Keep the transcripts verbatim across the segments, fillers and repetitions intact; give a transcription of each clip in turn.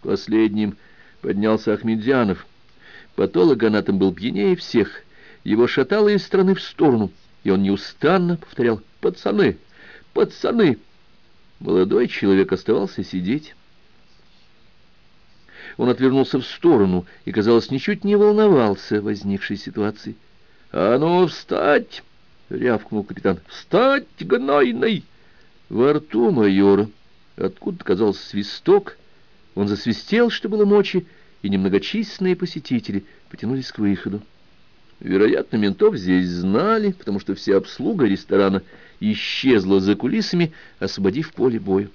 Последним поднялся Ахмедзянов. Патологоанатом был пьянее всех. Его шатало из стороны в сторону, и он неустанно повторял: «Пацаны! Пацаны!» Молодой человек оставался сидеть. Он отвернулся в сторону и, казалось, ничуть не волновался возникшей ситуации. «А ну, встать!» — рявкнул капитан. «Встать, гнойный!» Во рту майора откуда-то казался свисток. Он засвистел, что было мочи, и немногочисленные посетители потянулись к выходу. Вероятно, ментов здесь знали, потому что вся обслуга ресторана исчезла за кулисами, освободив поле боя.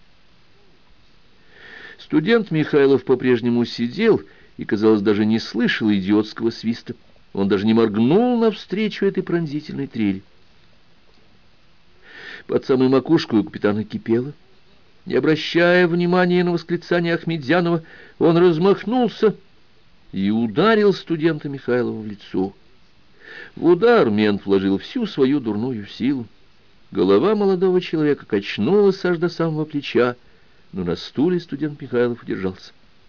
Студент Михайлов по-прежнему сидел и, казалось, даже не слышал идиотского свиста. Он даже не моргнул навстречу этой пронзительной трели. Под самой макушкой у капитана кипело. Не обращая внимания на восклицание Ахмедзянова, он размахнулся и ударил студента Михайлова в лицо. В удар мент вложил всю свою дурную силу. Голова молодого человека качнулась аж до самого плеча, но на стуле студент Михайлов удержался.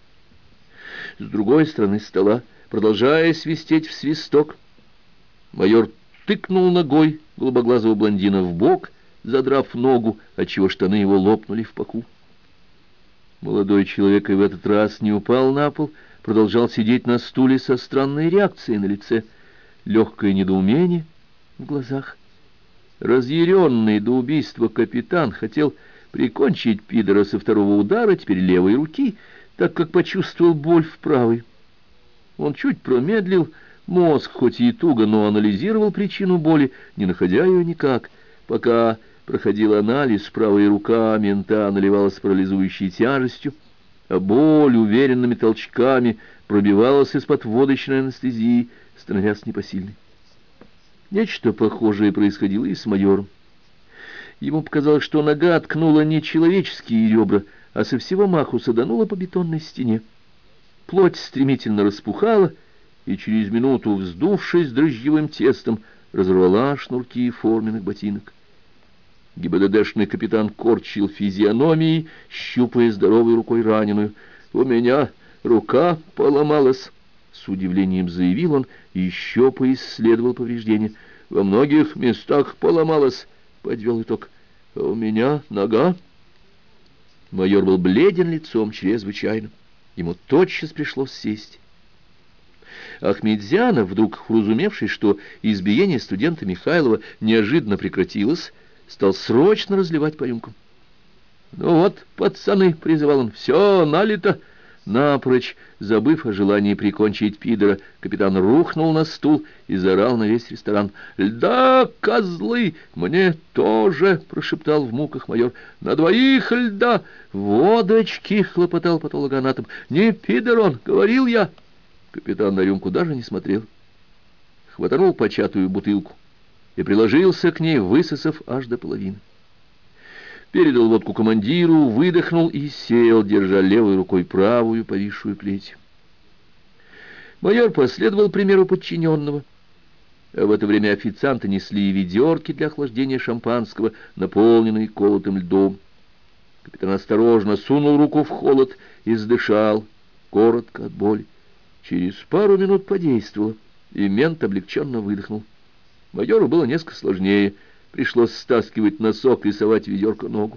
С другой стороны стола, продолжая свистеть в свисток, майор тыкнул ногой голубоглазого блондина в бок, задрав ногу, отчего штаны его лопнули в паху. Молодой человек и в этот раз не упал на пол, продолжал сидеть на стуле со странной реакцией на лице, легкое недоумение в глазах. Разъяренный до убийства капитан хотел прикончить пидора со второго удара, теперь левой руки, так как почувствовал боль в правой. Он чуть промедлил, мозг хоть и туго, но анализировал причину боли, не находя ее никак. Пока проходил анализ, правая рука мента наливалась парализующей тяжестью, а боль уверенными толчками пробивалась из-под водочной анестезии, становясь непосильной. Нечто похожее происходило и с майором. Ему показалось, что нога ткнула не человеческие ребра, а со всего маху саданула по бетонной стене. Плоть стремительно распухала, и через минуту, вздувшись дрожжевым тестом, разорвала шнурки форменных ботинок. ГИБДДшный капитан корчил физиономией, щупая здоровой рукой раненую. «У меня рука поломалась», — с удивлением заявил он и еще поисследовал повреждения. «Во многих местах поломалась», — подвел итог. «А у меня нога». Майор был бледен лицом чрезвычайно. Ему тотчас пришлось сесть. Ахмедзянов, вдруг уразумевший, что избиение студента Михайлова неожиданно прекратилось, стал срочно разливать по рюмкам. «Ну вот, пацаны», — призывал он, — «все налито». Напрочь, забыв о желании прикончить пидора, капитан рухнул на стул и заорал на весь ресторан: «Льда, козлы! Мне тоже!» — прошептал в муках майор. «На двоих льда! Водочки!» — хлопотал патологоанатом. «Не пидор он, говорил я!» Капитан на рюмку даже не смотрел. Хватанул початую бутылку и приложился к ней, высосав аж до половины. Передал водку командиру, выдохнул и сел, держа левой рукой правую повисшую плеть. Майор последовал примеру подчиненного. А в это время официанты несли ведерки для охлаждения шампанского, наполненные колотым льдом. Капитан осторожно сунул руку в холод и задышал, коротко от боли. Через пару минут подействовало, и мент облегченно выдохнул. Майору было несколько сложнее. Пришлось стаскивать носок и совать в ведерко ногу.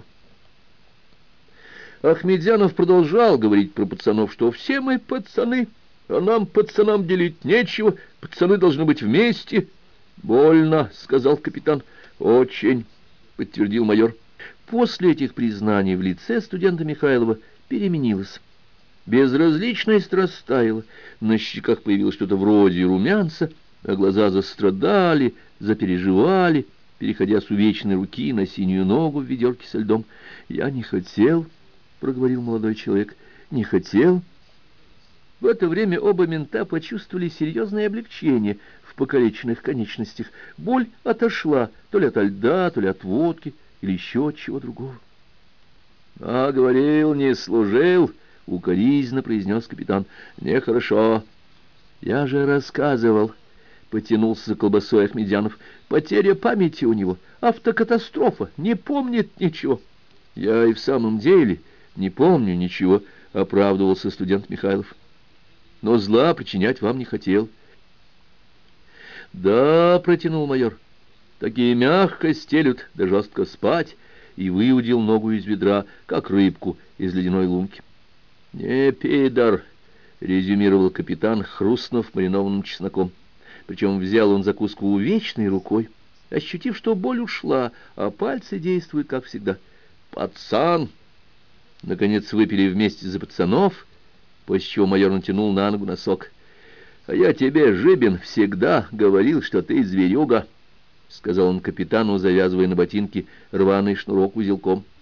Ахмедзянов продолжал говорить про пацанов, что все мы пацаны, а нам, пацанам, делить нечего, пацаны должны быть вместе. «Больно», — сказал капитан. «Очень», — подтвердил майор. После этих признаний в лице студента Михайлова переменилось. Безразличность растаяла, на щеках появилось что-то вроде румянца, а глаза застрадали, запереживали, переходя с увечной руки на синюю ногу в ведерке со льдом. «Я не хотел», — проговорил молодой человек, — «не хотел». В это время оба мента почувствовали серьезное облегчение в покалеченных конечностях. Боль отошла то ли от льда, то ли от водки, или еще от чего другого. «А, говорил, не служил», — укоризненно произнес капитан. «Нехорошо». «Я же рассказывал», — потянулся за колбасой Ахмедзянов. «Потеря памяти у него, автокатастрофа, не помнит ничего». «Я и в самом деле не помню ничего», — оправдывался студент Михайлов. Но зла причинять вам не хотел. Да, протянул майор, такие мягко стелют, да жестко спать, и выудил ногу из ведра, как рыбку из ледяной лунки. Не пидор, резюмировал капитан, хрустнув маринованным чесноком. Причем взял он закуску увечной рукой, ощутив, что боль ушла, а пальцы действуют, как всегда. Пацан! Наконец выпили вместе за пацанов, после чего майор натянул на ногу носок. «А я тебе, Жибин, всегда говорил, что ты зверюга», — сказал он капитану, завязывая на ботинке рваный шнурок узелком.